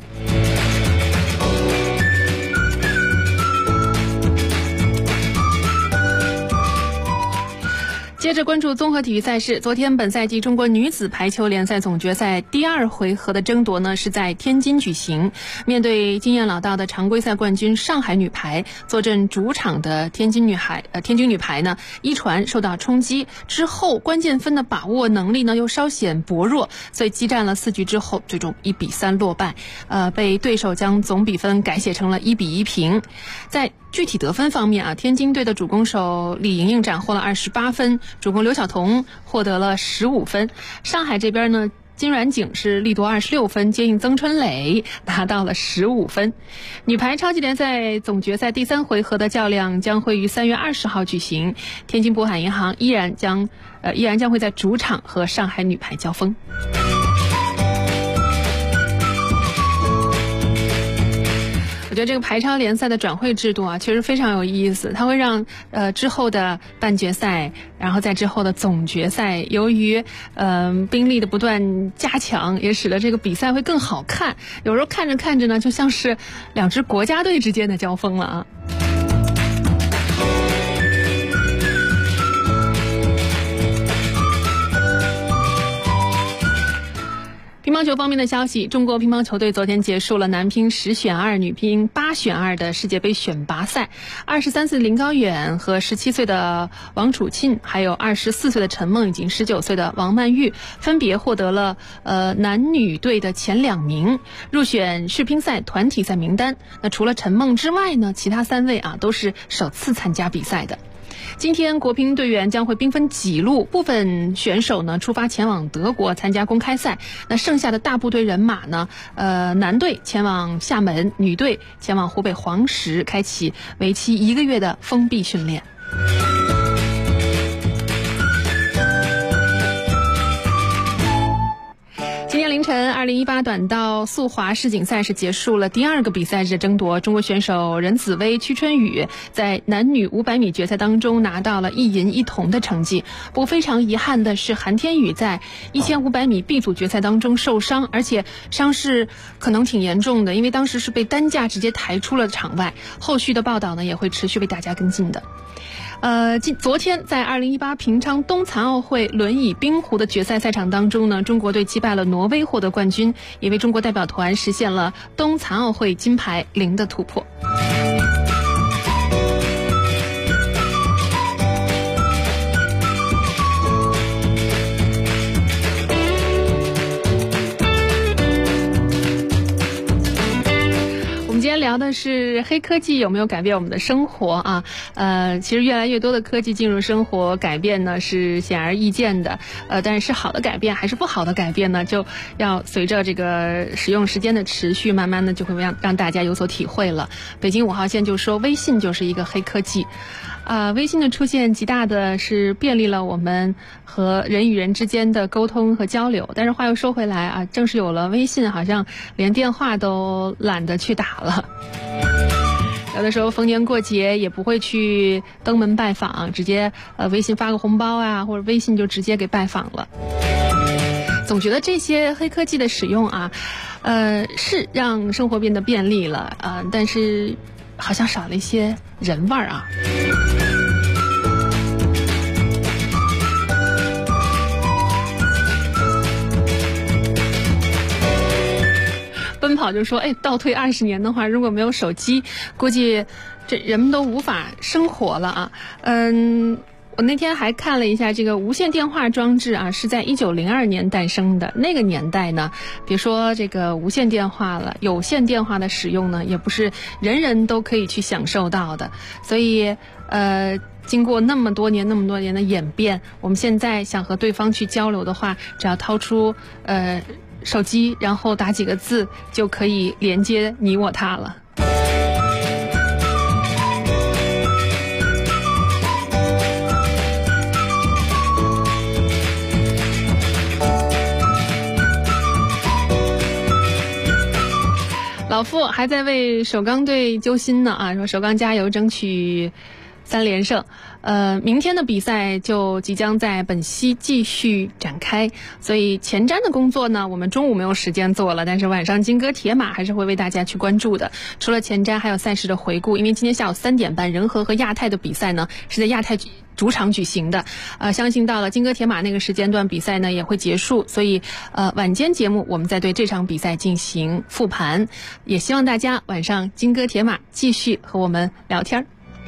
接着关注综合体育赛事，昨天本赛季中国女子排球联赛总决赛第2回合的争夺呢是在天津举行。面对经验老道的常规赛冠军上海女排，坐镇主场的天津女排呢，一传受到冲击之后，关键分的把握能力呢又稍显薄弱，所以激战了4局之后，最终1比3落败，被对手将总比分改写成了1比1平。在具体得分方面啊，天津队的主攻手李盈莹斩获了28分，主攻刘晓彤获得了15分。上海这边呢，金阮景是力夺26分，接应曾春蕾拿到了15分。女排超级联赛总决赛第3回合的较量将会于3月20号举行，天津渤海银行依然将会在主场和上海女排交锋。我觉得这个排超联赛的转会制度啊，确实非常有意思。它会让之后的半决赛，然后在之后的总决赛，由于兵力的不断加强，也使得这个比赛会更好看。有时候看着看着呢，就像是2支国家队之间的交锋了啊。乒乓球方面的消息，中国乒乓球队昨天结束了男乒10选2、女乒8选2的世界杯选拔赛。23岁的林高远和17岁的王楚钦，还有24岁的陈梦以及19岁的王曼玉，分别获得了男女队的前2名，入选世乒赛团体赛名单。那除了陈梦之外呢，其他3位啊都是首次参加比赛的。今天国乒队员将会兵分几路，部分选手呢出发前往德国参加公开赛，那剩下的大部队人马呢，男队前往厦门，女队前往湖北黄石，开启为期1个月的封闭训练。今天凌晨，2018短道速滑世锦赛是结束了第2个比赛日争夺。中国选手任子威、屈春雨在男女500米决赛当中拿到了1银1铜的成绩。不过非常遗憾的是，韩天宇在1500米 B 组决赛当中受伤，而且伤势可能挺严重的，因为当时是被担架直接抬出了场外。后续的报道呢也会持续为大家跟进的。昨天在2018平昌冬残奥会轮椅冰壶的决赛赛场当中呢，中国队击败了挪威获得冠军，也为中国代表团实现了冬残奥会金牌0的突破。今天聊的是黑科技有没有改变我们的生活啊？其实越来越多的科技进入生活，改变呢是显而易见的。但是好的改变还是不好的改变呢，就要随着这个使用时间的持续，慢慢的就会让大家有所体会了。北京5号线就说微信就是一个黑科技。微信的出现极大的是便利了我们和人与人之间的沟通和交流，但是话又说回来啊，正是有了微信，好像连电话都懒得去打了。有的时候逢年过节也不会去登门拜访，直接微信发个红包啊，或者微信就直接给拜访了。总觉得这些黑科技的使用啊，是让生活变得便利了，但是好像少了一些人味儿啊。奔跑就说，倒退20年的话，如果没有手机，估计这人们都无法生活了啊。我那天还看了一下这个无线电话装置啊，是在1902年诞生的。那个年代呢，别说这个无线电话了，有线电话的使用呢，也不是人人都可以去享受到的。所以经过那么多年的演变，我们现在想和对方去交流的话，只要掏出手机，然后打几个字，就可以连接你我他了。 老傅还在为首钢队揪心呢啊，说首钢加油，争取3连胜。明天的比赛就即将在本溪继续展开，所以前瞻的工作呢，我们中午没有时间做了，但是晚上金戈铁马还是会为大家去关注的。除了前瞻，还有赛事的回顾，因为今天下午3点半，仁和和亚太的比赛呢是在亚太主场举行的，相信到了金戈铁马那个时间段，比赛呢也会结束，所以晚间节目我们再对这场比赛进行复盘，也希望大家晚上金戈铁马继续和我们聊天。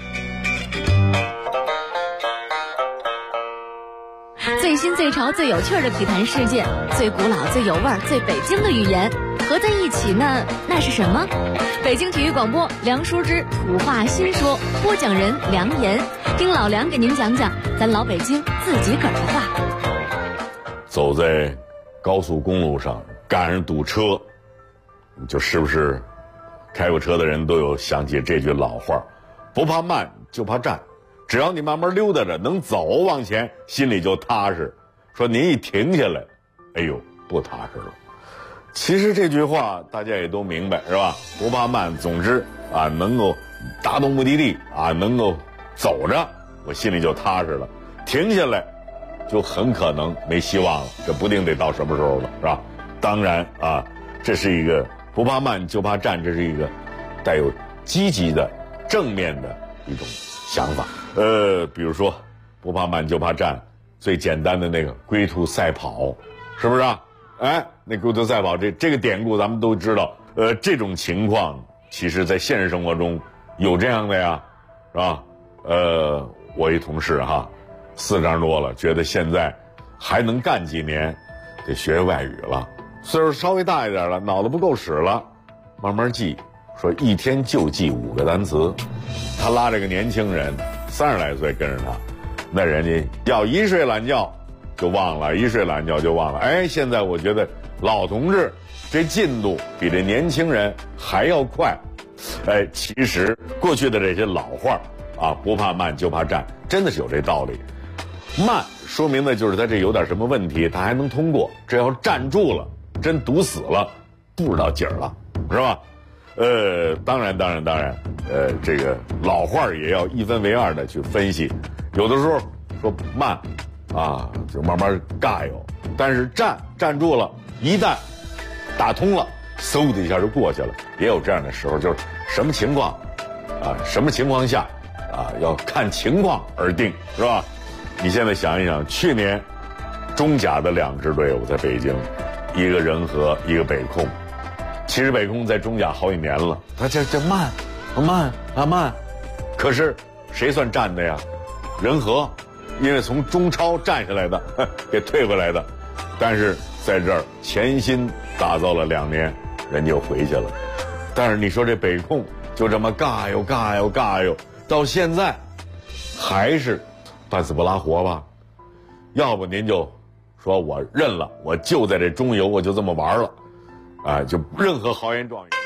最新最潮最有趣的体坛事件，最古老最有味儿最北京的语言合在一起呢，那是什么？北京体育广播梁淑之土话新说，播讲人梁岩，听老梁给您讲讲咱老北京自己个儿的话。 走在高速公路上赶上堵车，就是不是开过车的人都有想起这句老话，不怕慢就怕站，只要你慢慢溜达着能走往前，心里就踏实。说您一停下来，哎呦不踏实了。其实这句话大家也都明白是吧？不怕慢，总之啊能够达到目的地啊，能够走着我心里就踏实了。停下来就很可能没希望了，这不定得到什么时候了，是吧？当然啊，这是一个不怕慢就怕站，这是一个带有积极的正面的一种想法。比如说不怕慢就怕站，最简单的那个龟兔赛跑，是不是啊？哎，那龟兔赛跑这个典故咱们都知道。这种情况其实在现实生活中有这样的呀，是吧？我一同事哈，40多了，觉得现在还能干几年，得学外语了。岁数稍微大一点了，脑子不够使了，慢慢记，说一天就记5个单词。他拉这个年轻人30来岁跟着他，那人家要一睡懒觉就忘了，一睡懒觉就忘了。哎，现在我觉得老同志这进度比这年轻人还要快。哎，其实过去的这些老话啊，不怕慢就怕站，真的是有这道理。慢说明的就是他这有点什么问题，他还能通过。这要站住了，真堵死了，不知道劲儿了，是吧？当然，这个老话也要1分为2的去分析。有的时候说慢啊，就慢慢尬悠，但是站住了，一旦打通了，嗖的一下就过去了。也有这样的时候，就是什么情况啊，什么情况下啊，要看情况而定，是吧？你现在想一想，去年中甲的2支队伍在北京，一个仁和，一个北控。其实北控在中甲好几年了，他这慢，可是谁算站的呀？仁和，因为从中超站下来的，给退回来的，但是在这儿潜心打造了2年，人就回去了。但是你说这北控就这么尬悠，到现在还是半死不拉活吧？要不您就说我认了，我就在这中游，我就这么玩了。就任何豪言壮语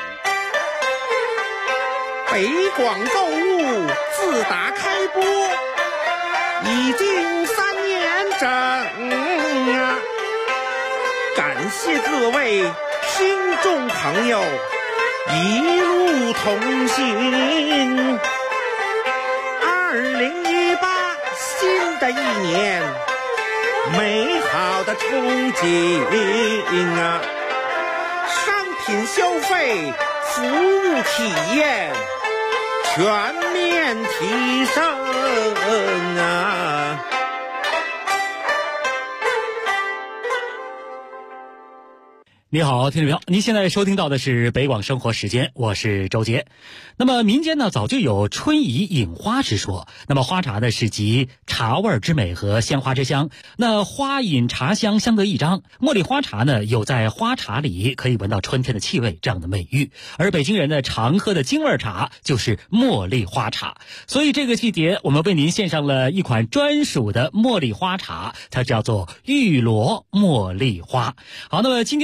北广购物自打开播已经3年整啊！感谢各位听众朋友一路同行。2018新的一年，美好的憧憬啊！商品消费、服务体验全面提升啊！ 你好，听众朋友，您现在收听到的是北广生活时间，我是周杰。那么民间呢早就有春怡饮花之说，那么花茶呢是集茶味之美和鲜花之香，那花饮茶香相得益彰。茉莉花茶呢有在花茶里可以闻到春天的气味这样的美誉，而北京人呢常喝的京味茶就是茉莉花茶。所以这个季节我们为您献上了一款专属的茉莉花茶，它叫做玉罗茉莉花。好，那么今天呢我们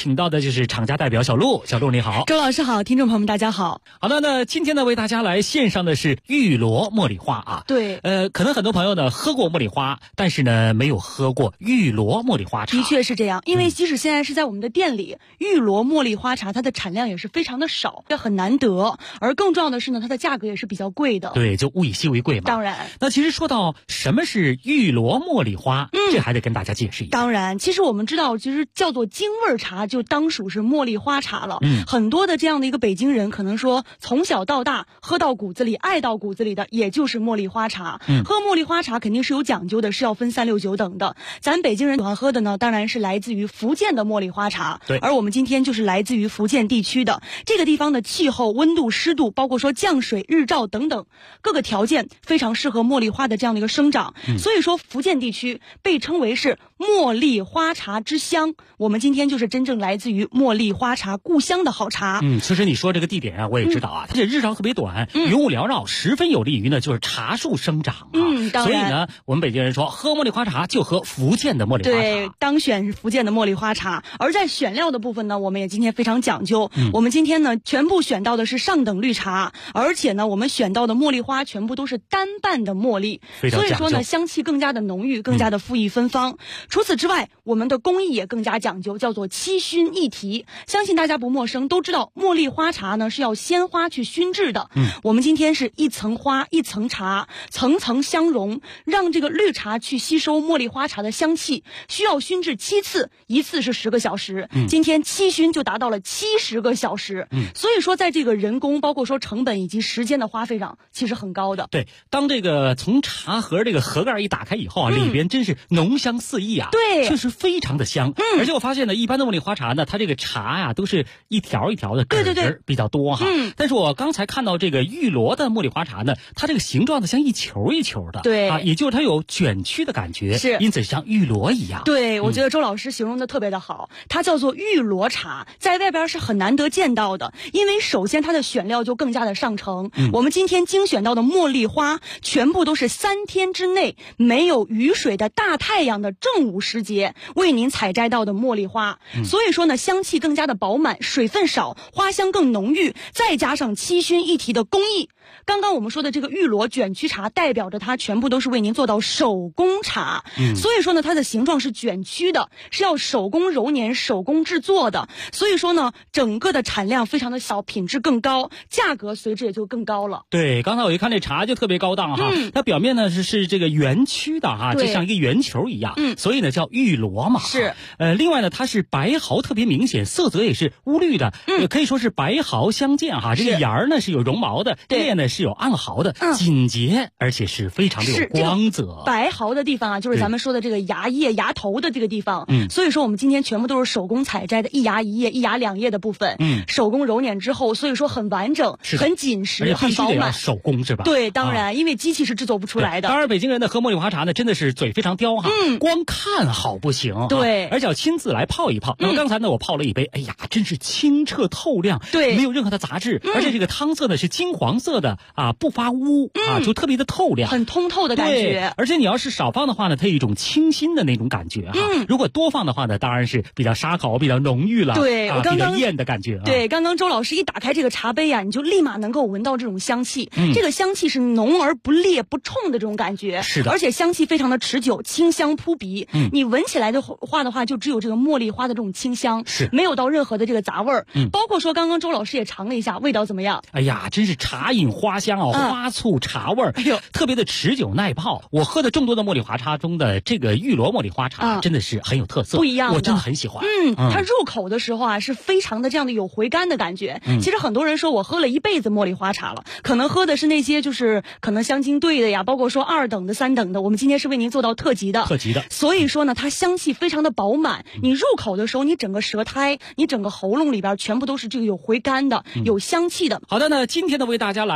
请到的就是厂家代表小陆。小陆你好。 周老师好，听众朋友们大家好。 好的，那今天呢为大家来献上的是玉螺茉莉花啊。 对， 可能很多朋友呢喝过茉莉花，但是呢没有喝过玉螺茉莉花茶。 的确是这样，因为即使现在是在我们的店里，玉螺茉莉花茶它的产量也是非常的少，这很难得。而更重要的是呢，它的价格也是比较贵的。 对，就物以稀为贵嘛。 当然。 那其实说到什么是玉螺茉莉花，这还得跟大家解释一下。 当然，其实我们知道，其实叫做京味茶，就当属是茉莉花茶了。很多的这样的一个北京人，可能说从小到大喝到骨子里、爱到骨子里的，也就是茉莉花茶。喝茉莉花茶肯定是有讲究的，是要分3、6、9等的。咱北京人喜欢喝的呢，当然是来自于福建的茉莉花茶。 对， 而我们今天就是来自于福建地区的这个地方的气候、温度、湿度，包括说降水、日照等等各个条件，非常适合茉莉花的这样的一个生长。所以说，福建地区被称为是茉莉花茶之乡。我们今天就是真正来自于茉莉花茶故乡的好茶。 其实你说这个地点啊，我也知道啊，它这日照特别短，云雾缭绕，十分有利于呢就是茶树生长啊。 当然。 所以呢，我们北京人说喝茉莉花茶就喝福建的茉莉花茶。 对，当选是福建的茉莉花茶。而在选料的部分呢，我们也今天非常讲究。我们今天呢全部选到的是上等绿茶，而且呢我们选到的茉莉花全部都是单瓣的茉莉，所以说呢香气更加的浓郁，更加的馥郁芬芳。除此之外，我们的工艺也更加讲究，叫做七熏一提。相信大家不陌生，都知道茉莉花茶呢是要鲜花去熏制的。我们今天是一层花一层茶，层层相融，让这个绿茶去吸收茉莉花茶的香气，需要熏制7次，一次是10个小时。今天7熏就达到了70个小时。所以说在这个人工包括说成本以及时间的花费上其实很高的。 对，当这个从茶盒这个盒盖一打开以后啊，里边真是浓香四溢啊。 对， 确实非常的香。而且我发现呢，一般的茉莉花茶呢，它这个茶呀都是一条一条的根儿比较多哈。但是我刚才看到这个玉螺的茉莉花茶呢，它这个形状呢像一球一球的。 对啊，也就是它有卷曲的感觉， 是， 因此像玉螺一样。 对，我觉得周老师形容的特别的好，它叫做玉螺茶，在外边是很难得见到的，因为首先它的选料就更加的上乘。我们今天精选到的茉莉花全部都是3天之内没有雨水的大太阳的正午时节为您采摘到的茉莉花。所以说呢，香气更加的饱满，水分少，花香更浓郁，再加上7熏一提的工艺。刚刚我们说的这个玉螺卷曲茶，代表着它全部都是为您做到手工茶。所以说呢，它的形状是卷曲的，是要手工揉捻、手工制作的。所以说呢，整个的产量非常的小，品质更高，价格随之也就更高了。 对，刚才我一看这茶就特别高档哈，它表面呢是这个圆曲的哈，就像一个圆球一样。所以呢叫玉螺嘛。 是。 另外呢，它是白毫特别明显，色泽也是乌绿的，可以说是白毫相间哈。这个芽儿呢是有绒毛的，叶呢是有暗毫的，紧结，而且是非常的有光泽。 这个白毫的地方啊，就是咱们说的这个芽叶、芽头的这个地方。所以说我们今天全部都是手工采摘的，一芽一叶、一芽2叶的部分。手工揉捻之后，所以说很完整，很紧实，很饱满。 手工是吧？ 对，当然，因为机器是制作不出来的。 当然，北京人的喝茉莉花茶呢，真的是嘴非常刁哈。光看好不行， 对， 而且要亲自来泡一泡。那么刚才呢，我泡了一杯，哎呀，真是清澈透亮， 对， 没有任何的杂质，而且这个汤色呢是金黄色的啊，不发乌啊，就特别的透亮， 很通透的感觉。 而且你要是少放的话呢，它有一种清新的那种感觉哈。如果多放的话呢，当然是比较沙口、比较浓郁了， 对，我刚刚比较艳的感觉。 对，刚刚周老师一打开这个茶杯啊，你就立马能够闻到这种香气。这个香气是浓而不烈不冲的这种感觉， 是的， 而且香气非常的持久，清香扑鼻。你闻起来的话，就只有这个茉莉花的这种清香， 是没有到任何的这个杂味儿。包括说刚刚周老师也尝了一下，味道怎么样？ 哎呀，真是茶饮花香哦，花醋茶味儿，特别的持久耐泡。我喝的众多的茉莉花茶中的这个玉螺茉莉花茶，真的是很有特色， 不一样的， 我真的很喜欢。 它入口的时候啊，是非常的这样的有回甘的感觉。其实很多人说我喝了一辈子茉莉花茶了，可能喝的是那些就是可能香精兑的呀，包括说2等的、3等的。我们今天是为您做到特级的，所以说呢，它香气非常的饱满。你入口的时候，你整个舌苔、你整个喉咙里边全部都是这个有回甘的、有香气的。 好的呢，今天呢为大家来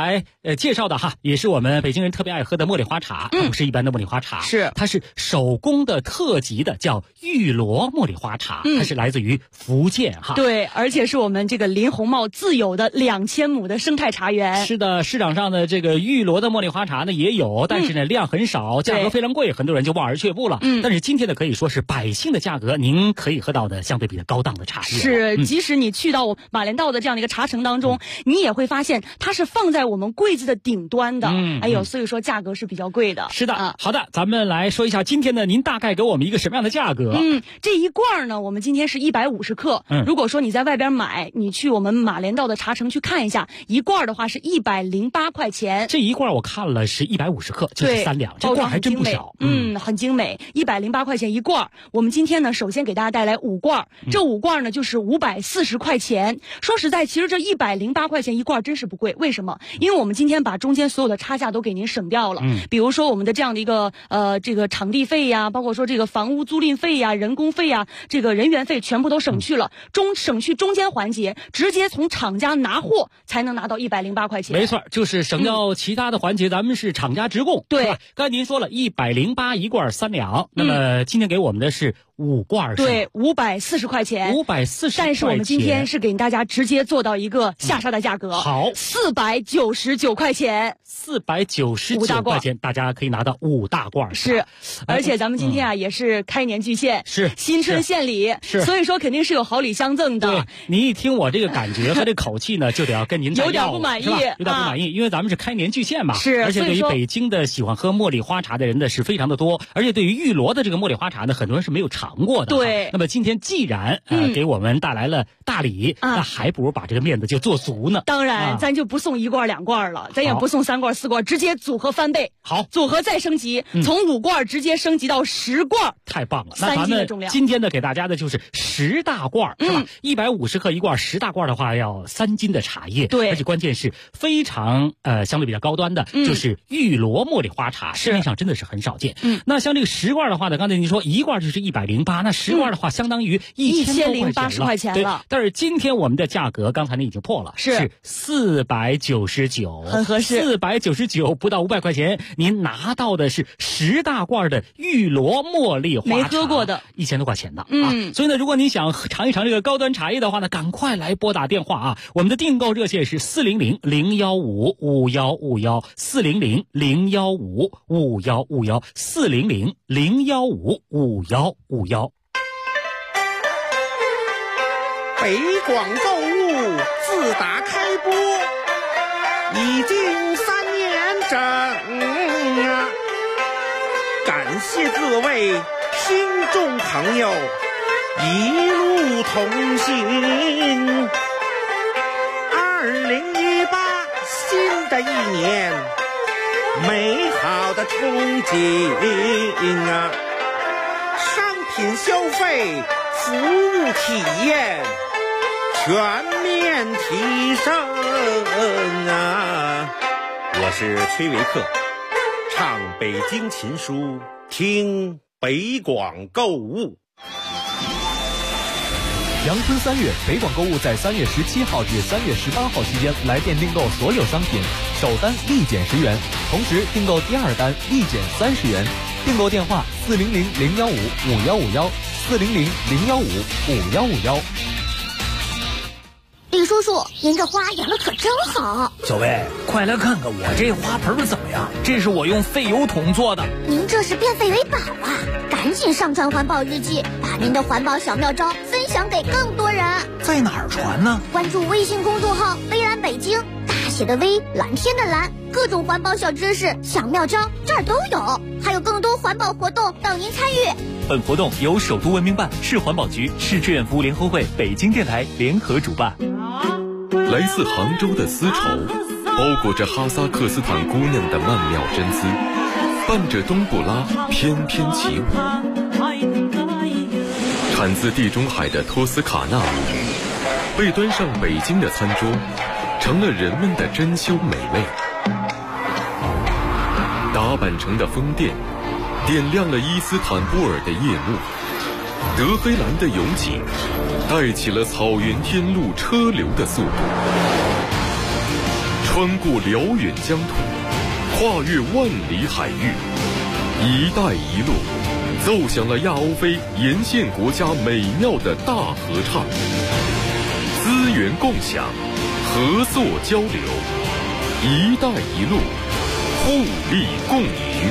来介绍的哈，也是我们北京人特别爱喝的茉莉花茶，它不是一般的茉莉花茶，它是手工的特级的，叫玉螺茉莉花茶，它是来自于福建哈。 对，而且是我们这个林红帽自有的2000亩的生态茶园。 是的，市场上的这个玉螺的茉莉花茶呢也有，但是呢量很少，价格非常贵，很多人就望而却步了。但是今天呢可以说是百姓的价格，您可以喝到的相对比较高档的茶叶。 是，即使你去到马连道的这样的一个茶城当中，你也会发现它是放在我们柜子的顶端的。哎呦，所以说价格是比较贵的。 是的，好的，咱们来说一下今天呢，您大概给我们一个什么样的价格？ 这一罐呢，我们今天是150克。如果说你在外边买，你去我们马连道的茶城去看一下，一罐的话是108块钱。 这一罐我看了是150克，就是3两，这罐还真不小。 很精美，108块钱一罐。我们今天呢，首先给大家带来5罐，这5罐呢就是540块钱。说实在，其实这108块钱一罐真是不贵。为什么？因为我们今天把中间所有的差价都给您省掉了。比如说我们的这样的一个这个场地费呀，包括说这个房屋租赁费呀、人工费呀、这个人员费全部都省去了，省去中间环节，直接从厂家拿货才能拿到108块钱。 没错，就是省掉其他的环节，咱们是厂家直供。 对， 刚才您说了108一罐3两，那么今天给我们的是5罐， 对，540块钱 ，540。 但是我们今天是给大家直接做到一个下杀的价格， 好 ，499块钱 ，499块钱，大家可以拿到5大罐。 是，而且咱们今天啊也是开年巨献， 是新春献礼， 是， 所以说肯定是有好礼相赠的。 对，您一听我这个感觉和这口气呢，就得要跟您有点不满意， 有点不满意，因为咱们是开年巨献嘛， 是， 而且对于北京的喜欢喝茉莉花茶的人呢是非常的多，而且对于玉螺的这个茉莉花茶呢，很多人是没有尝过的。 对， 那么今天既然给我们带来了大礼，那还不如把这个面子就做足呢。 当然，咱就不送1罐2罐了，咱也不送3罐4罐，直接组合翻倍。 好， 组合再升级，从5罐直接升级到10罐， 太棒了！那咱们今天呢给大家的就是10大罐，是吧？150克一罐，10大罐的话要3斤的茶叶， 对， 而且关键是非常相对比较高端的，就是玉螺茉莉花茶，市面上真的是很少见。那像这个10罐的话呢，刚才您说1罐就是108，那10罐的话相当于1080 块钱了。 但是今天我们的价格刚才您已经破了，是499， 很合适 ，499不到500块钱，您拿到的是10大罐的玉螺茉莉花茶， 没喝过的 ，1000多块钱的啊。所以呢，如果你想尝一尝这个高端茶叶的话呢，赶快来拨打电话啊！我们的订购热线是400-015-5151，400-015-5151，400-015-5151。 北广购物自打开播已经3年整啊！感谢各位听众朋友一路同行。2018新的一年，美好的憧憬啊！商品消费，服务体验全面提升啊！我是崔维克，唱北京琴书，听北广购物。 阳春3月，北广购物在3月17号至3月18号期间来店订购所有商品，首单立减10元，同时订购第2单立减30元。订购电话400-015-5151，400-015-5151。 李叔叔，您这花养的可真好。 小薇，快来看看我这花盆怎么样？这是我用废油桶做的。 您这是变废为宝啊！赶紧上传环保日记，把您的环保小妙招分享给更多人。 在哪儿传呢？ 关注微信公众号“微蓝北京”，大写的微，蓝天的蓝，各种环保小知识、小妙招这儿都有，还有更多环保活动等您参与。 本活动由首都文明办、市环保局、市志愿服务联合会、北京电台联合主办。 来自杭州的丝绸，包裹着哈萨克斯坦姑娘的曼妙真姿，伴着冬不拉翩翩起舞。产自地中海的托斯卡纳被端上北京的餐桌，成了人们的珍馐美味。打扮成的风电点亮了伊斯坦布尔的夜幕，德黑兰的勇景带起了草原天路车流的速度。 穿过辽远疆土，跨越万里海域，一带一路奏响了亚欧非沿线国家美妙的大合唱。资源共享，合作交流，一带一路，互利共赢。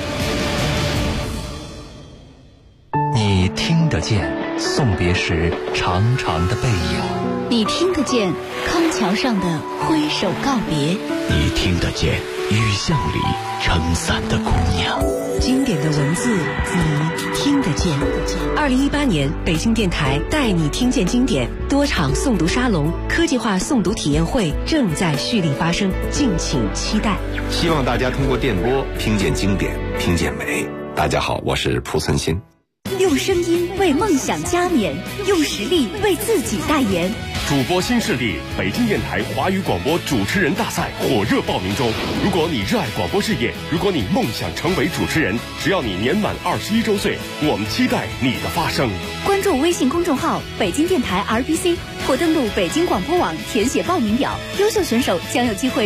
你听得见送别时长长的背影， 你听得见康桥上的挥手告别， 你听得见雨巷里撑伞的姑娘。 经典的文字，你听得见。2018年北京电台带你听见经典多场诵读沙龙、科技化诵读体验会正在蓄力发生，敬请期待。 希望大家通过电波听见经典，听见美。大家好，我是蒲存昕。 用声音为梦想加冕，用实力为自己代言。 主播新势力北京电台华语广播主持人大赛火热报名中。如果你热爱广播事业，如果你梦想成为主持人，只要你年满21周岁，我们期待你的发声。 关注微信公众号北京电台 RBC 或登录北京广播网填写报名表，优秀选手将有机会